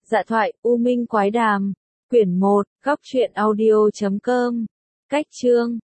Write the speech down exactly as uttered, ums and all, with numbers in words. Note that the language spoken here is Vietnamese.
Dạ thoại, U Minh Quái Đàm. Quyển một, góc truyện audio chấm com. Cách chương